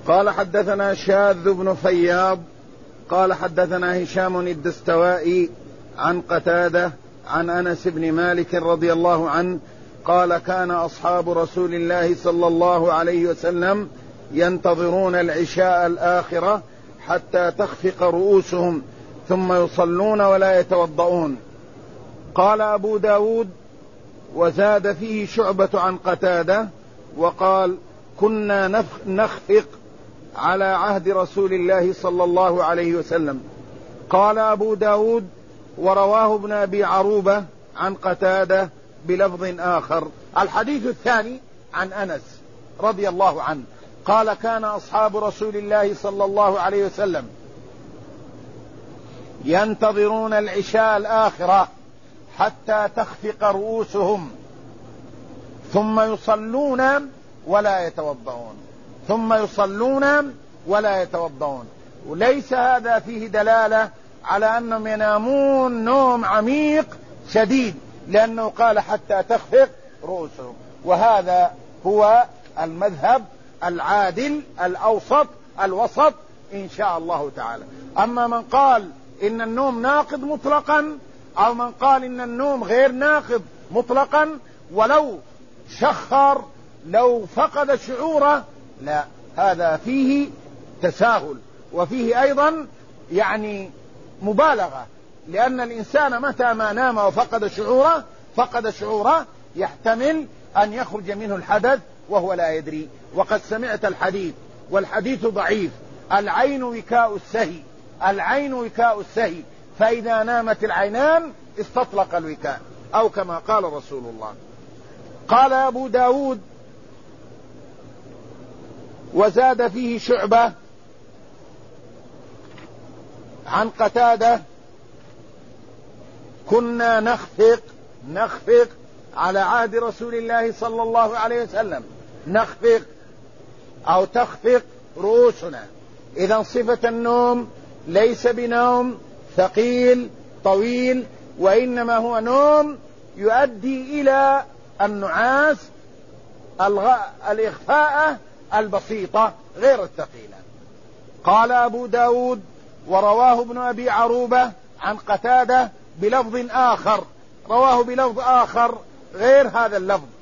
قال حدثنا شاذ بن فياض قال حدثنا هشام الدستوائي عن قتادة عن أنس بن مالك رضي الله عنه قال كان أصحاب رسول الله صلى الله عليه وسلم ينتظرون العشاء الآخرة حتى تخفق رؤوسهم ثم يصلون ولا يتوضؤون. قال أبو داود وزاد فيه شعبة عن قتادة وقال كنا نخفق على عهد رسول الله صلى الله عليه وسلم. قال أبو داود ورواه ابن أبي عروبة عن قتادة بلفظ آخر. الحديث الثاني عن أنس رضي الله عنه قال كان أصحاب رسول الله صلى الله عليه وسلم ينتظرون العشاء الآخرة حتى تخفق رؤوسهم ثم يصلون ولا يتوضؤون وليس هذا فيه دلالة على أنهم ينامون نوم عميق شديد، لأنه قال حتى تخفق رؤوسهم، وهذا هو المذهب العادل الأوسط الوسط إن شاء الله تعالى. أما من قال إن النوم ناقض مطلقا أو من قال إن النوم غير ناقض مطلقا ولو شخر لو فقد شعوره، لا، هذا فيه تساهل وفيه أيضا مبالغة، لأن الإنسان متى ما نام وفقد شعوره يحتمل أن يخرج منه الحدث وهو لا يدري. وقد سمعت الحديث والحديث ضعيف: العين وكاء السهي، فإذا نامت العينان استطلق الوكاء، أو كما قال رسول الله. قال أبو داود وزاد فيه شعبة عن قتادة كنا نخفق على عهد رسول الله صلى الله عليه وسلم، نخفق أو تخفق رؤوسنا. إذا صفة النوم ليس بنوم ثقيل طويل، وإنما هو نوم يؤدي إلى النعاس الإخفاء البسيطة غير الثقيلة. قال أبو داود ورواه ابن أبي عروبة عن قتادة بلفظ آخر، رواه بلفظ آخر غير هذا اللفظ،